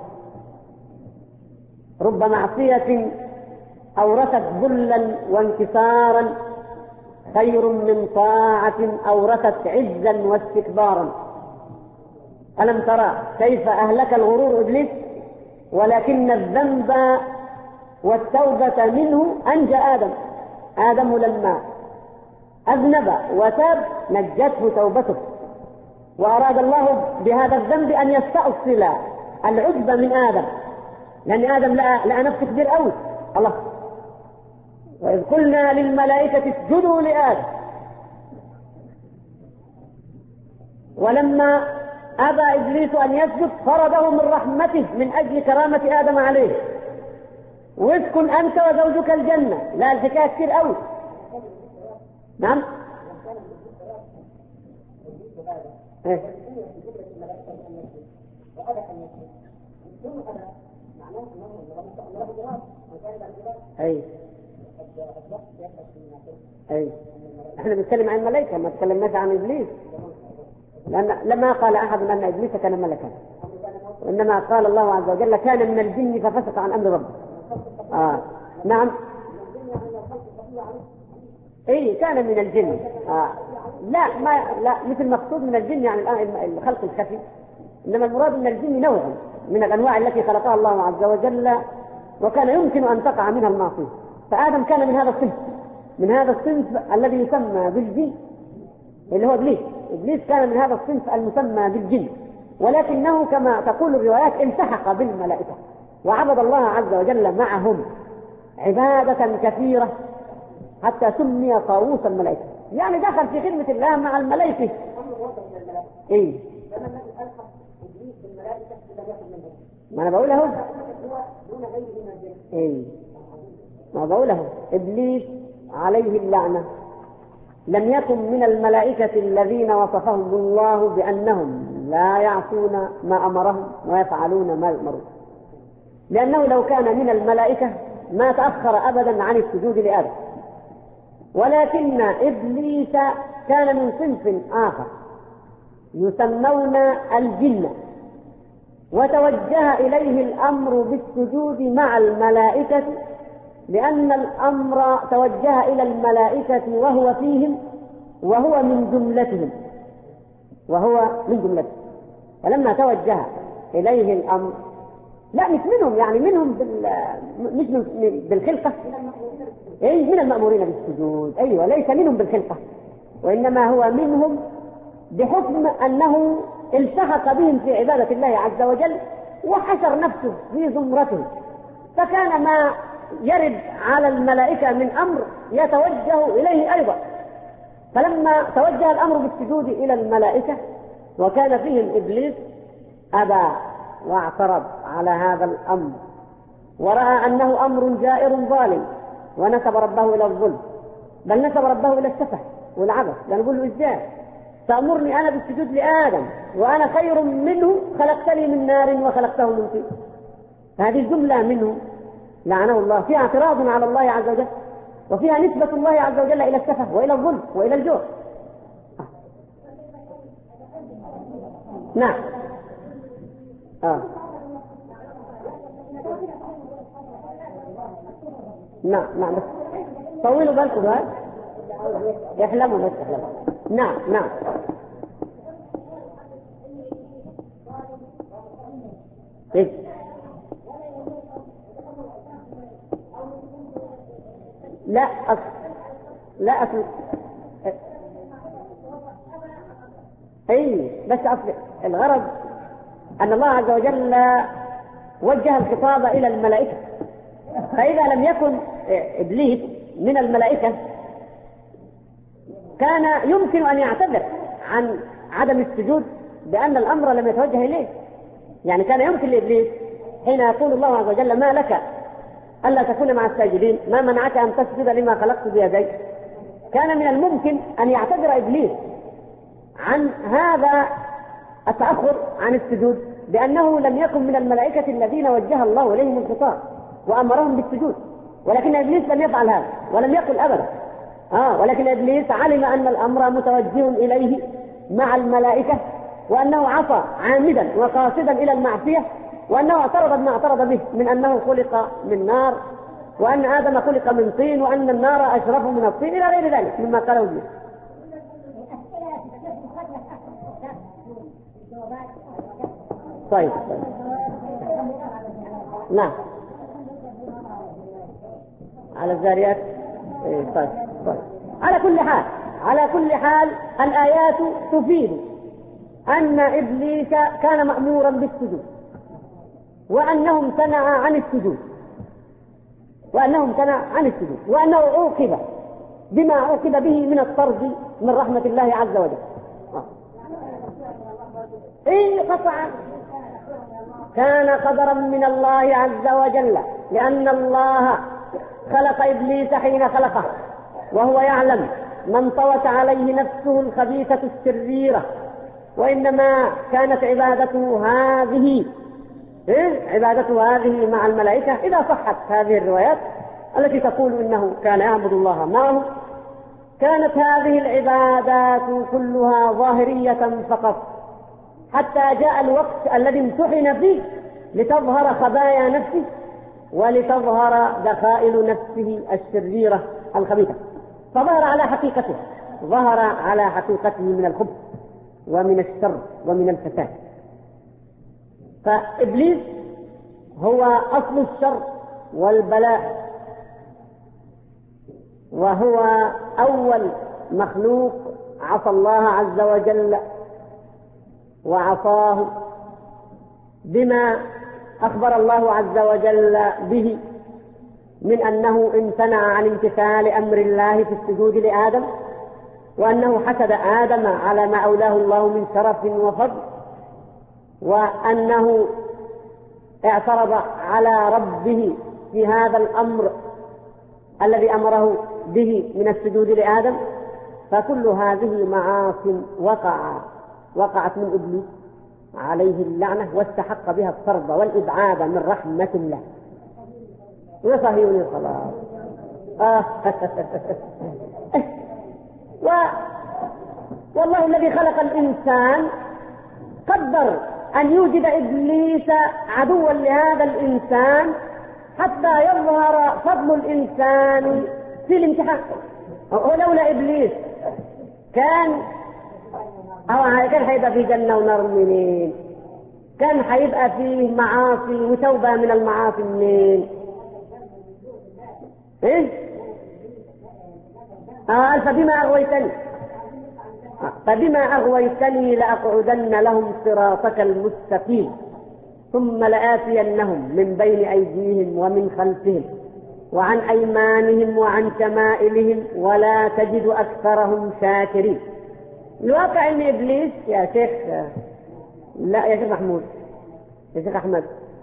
رب معصية أورثت ذلا وانكسارا خير من طاعة أورثت عزا واستكبارا. ألم ترى كيف أهلك الغرور إبليس؟ ولكن الذنب والتوبة منه أنجى آدم. آدم لما أذنب وتاب نجته توبته، وأراد الله بهذا الذنب أن يستأصل العجب من آدم، لأن آدم لقى, لقى نفسه كبير قوي. الله وإذ قلنا للملائكة اسجدوا لآدم، ولما أبى إبليس أن يسجد فرضه من رحمته من أجل كرامة آدم عليه. واسكن أنت وزوجك الجنة، لا الحكاية كتير قوي. نعم. إيه؟ أي أي احنا بنتكلم عن الملائكة، ما تكلمناش عن إبليس، لأن لما قال أحد أن إبليس كان ملكا، وإنما قال الله عز وجل كان من الجن ففسق عن أمر ربه. آه. نعم. اي كان من الجن. آه. لا ما لا مثل المقصود من الجن يعني الخلق الخفي، انما المراد من الجن نوع من الانواع التي خلقها الله عز وجل وكان يمكن ان تقع منها المعصيه، فآدم كان من هذا الصنف، من هذا الصنف الذي يسمى بالجن اللي هو ابليس. ابليس كان من هذا الصنف المسمى بالجن، ولكنه كما تقول الروايات التحق بالملائكه وعبد الله عز وجل معهم عبادة كثيرة حتى سمي طاووس الملائكة، يعني دخل في خدمة الله مع الملائكة. ايه ما انا بقوله ايه ما بقوله ابليس عليه اللعنة لم يكن من الملائكة الذين وصفهم الله بأنهم لا يعصون ما أمرهم ويفعلون ما يؤمرون، لأنه لو كان من الملائكة ما تأخر أبدا عن السجود لآدم، ولكن إبليس كان من صنف آخر يسمون الجن، وتوجه إليه الأمر بالسجود مع الملائكة، لأن الأمر توجه إلى الملائكة وهو فيهم وهو من جملتهم وهو من جملتهم فلما توجه إليه الأمر لا مش منهم، يعني منهم بال... مش من... بالخلقة، أي من المأمورين بالسجود، أيوة ليس منهم بالخلقة، وإنما هو منهم بحكم أنه التحق بهم في عبادة الله عز وجل وحشر نفسه في زمرته، فكان ما يرد على الملائكة من أمر يتوجه إليه أيضا، فلما توجه الأمر بالسجود إلى الملائكة وكان فيهم إبليس أبى واعترض على هذا الأمر ورأى أنه أمر جائر ظالم ونسب ربه إلى الظلم، بل نسب ربه إلى السفه والعبث، لنقول له إزاي تأمرني أنا بالسجود لآدم وأنا خير منه، خلقتني من نار وخلقته من طين. هذه الجملة منه لعنه الله فيها اعتراض على الله عز وجل، وفيها نسبة الله عز وجل إلى السفه وإلى الظلم وإلى الجور. نعم. آه. نعم نعم بس طولوا بالكم بقى يحلموا بس يحلموا. نعم نعم. إيه؟ لا أصل لا أصل أي بس أصل الغرض أن الله عز وجل وجه الخطاب إلى الملائكة، فإذا لم يكن إبليس من الملائكة كان يمكن أن يعتذر عن عدم السجود بأن الأمر لم يتوجه إليه. يعني كان يمكن لإبليس حين يقول الله عز وجل ما لك ألا تكون مع الساجدين، ما منعك أن تسجد لما خلقت بيدي، كان من الممكن أن يعتذر إبليس عن هذا التأخر عن السجود بأنه لم يكن من الملائكة الذين وجه الله إليهم الخطاب وأمرهم بالسجود، ولكن إبليس لم يفعل هذا ولم يقل أبدا. آه ولكن إبليس علم أن الأمر متوجه إليه مع الملائكة، وأنه عصى عامدا وقاصدا إلى المعصية، وأنه اعترض ما اعترض به من أنه خلق من نار، وأن آدم خلق من طين، وأن النار أشرف من الطين إلى غير ذلك مما قاله إبليس. طيب نعم على الذاريات. إيه طيب طيب على كل حال على كل حال الآيات تفيد أن إبليس كان مأمورا بالسجود، وأنه امتنع عن السجود وأنه امتنع عن السجود وأنه عوقب بما عوقب به من الطرد من رحمة الله عز وجل. إيه قطعا كان قدرا من الله عز وجل، لأن الله خلق إبليس حين خلقه وهو يعلم ما انطوت عليه نفسه الخبيثة الشريرة، وإنما كانت عبادته هذه إيه؟ عبادته هذه مع الملائكة إذا صحت هذه الروايات التي تقول إنه كان يعبد الله معه، كانت هذه العبادات كلها ظاهرية فقط، حتى جاء الوقت الذي امتحن فيه لتظهر خبايا نفسه ولتظهر دخائل نفسه الشريرة الخبيثة، فظهر على حقيقته ظهر على حقيقته من الخبث ومن الشر ومن الفساد. فإبليس هو أصل الشر والبلاء، وهو أول مخلوق عصى الله عز وجل وعصاه بما أخبر الله عز وجل به من أنه امتنع عن امتثال أمر الله في السجود لآدم، وأنه حسد آدم على ما أولاه الله من شرف وفضل، وأنه اعترض على ربه في هذا الأمر الذي أمره به من السجود لآدم. فكل هذه معاص وقع وقعت من إبليس عليه اللعنة، واستحق بها الطرد والإبعاد من رحمة الله. وصهيوني خلاص. آه. و... والله الذي خلق الإنسان قدر أن يوجد إبليس عدوا لهذا الإنسان حتى يظهر فضل الإنسان في الامتحان. ولولا إبليس كان أو كان هيبقى في جنة ونار منين؟ كان هيبقى فيه معاصي وتوبة من المعاصي منين؟ إيه؟ آه فبما أغويتني آه فبما أغويتني لأقعدن لهم صراطك المستقيم ثم لآتينهم من بين أيديهم ومن خلفهم وعن أيمانهم وعن شمائلهم ولا تجد أكثرهم شاكرين. الواقع ان ابليس يا شيخ لا يا شيخ محمود يا شيخ احمد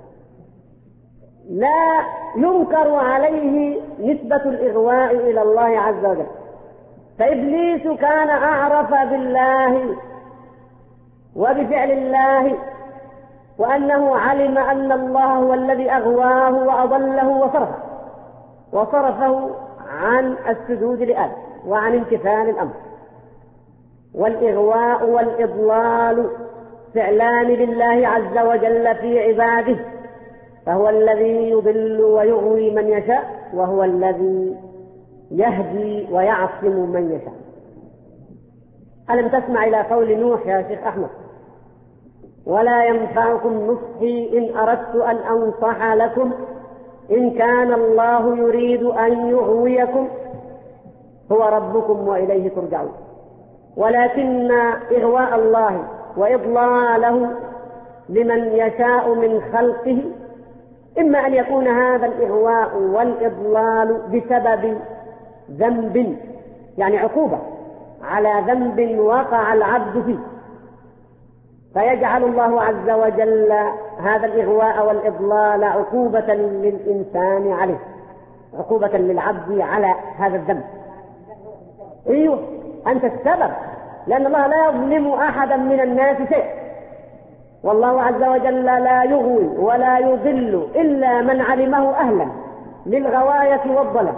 لا ينكر عليه نسبة الاغواء الى الله عز وجل، فابليس كان اعرف بالله وبفعل الله، وانه علم ان الله هو الذي اغواه واضله وصرفه وصرفه عن السجود لآدم وعن امتثال الأمر. والإغواء والإضلال فعلان لله عز وجل في عباده، فهو الذي يضل ويغوي من يشاء، وهو الذي يهدي ويعصم من يشاء. ألم تسمع إلى قول نوح يا شيخ أحمد؟ ولا ينفعكم نصحي إن أردت أن أنصح لكم إن كان الله يريد أن يغويكم هو ربكم وإليه ترجعون. ولكن إغواء الله وإضلاله لمن يشاء من خلقه إما أن يكون هذا الإغواء والإضلال بسبب ذنب، يعني عقوبة على ذنب وقع العبد فيه، فيجعل الله عز وجل هذا الإغواء والإضلال عقوبة للإنسان عليه، عقوبة للعبد على هذا الذنب. أيوه، أنت السبب، لأن الله لا يظلم أحدا من الناس شيء، والله عز وجل لا يغوي ولا يضل إلا من علمه أهلا للغواية والضلال.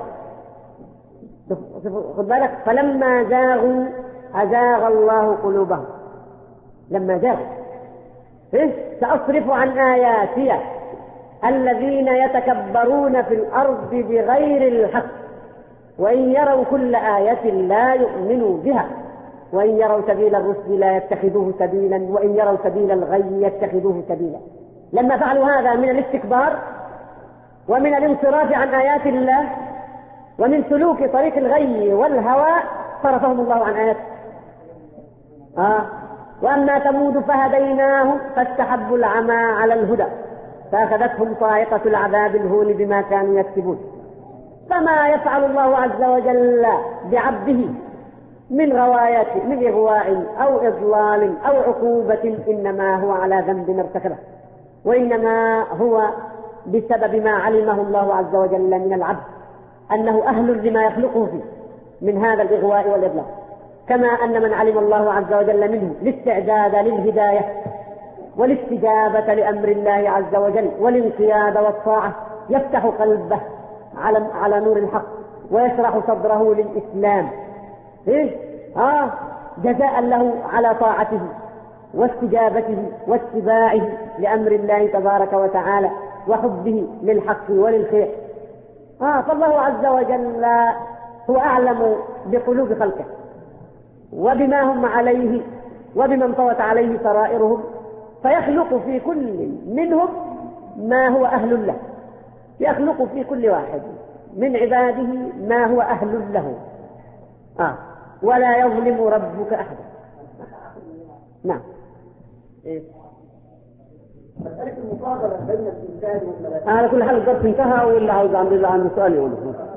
خذ بالك، فلما زاغوا أزاغ الله قلوبهم. لما زاغوا إيه؟ سأصرف عن آياتي الذين يتكبرون في الأرض بغير الحق وإن يروا كل آية لا يؤمنوا بها وإن يروا سبيل الرشد لا يتخذوه سبيلا وإن يروا سبيل الغي يتخذوه سبيلا. لما فعلوا هذا من الاستكبار ومن الانصراف عن آيات الله ومن سلوك طريق الغي والهوى صرفهم الله عن آياته. آه. وأما ثمود فهديناهم فاستحبوا العمى على الهدى فأخذتهم صاعقة العذاب الهون بما كانوا يكسبون. فما يفعل الله عز وجل بعبده من غوايات من إغواء أو إضلال أو عقوبة إنما هو على ذنب ارتكبه، وإنما هو بسبب ما علمه الله عز وجل من العبد أنه أهل لما يخلقه فيه من هذا الإغواء والإضلال، كما أن من علم الله عز وجل منه الاستعداد للهداية والاستجابة لأمر الله عز وجل والانقياد والطاعة يفتح قلبه على على نور الحق ويشرح صدره للإسلام إيه؟ آه جزاء له على طاعته واستجابته واتباعه لأمر الله تبارك وتعالى وحبه للحق وللخير. آه فالله عز وجل هو أعلم بقلوب خلقه وبما هم عليه وبما انطوت عليه سرائرهم، فيخلق في كل منهم ما هو أهل له، يخلق في كل واحد من عباده ما هو أهل له. آه. ولا يظلم ربك أحدا. نعم. إيه؟ مسألة المفاضلة بين الإنسان والملائكة. على كل حال الدرس انتهى، ولا عاوز عنده عنده سؤال يقوله.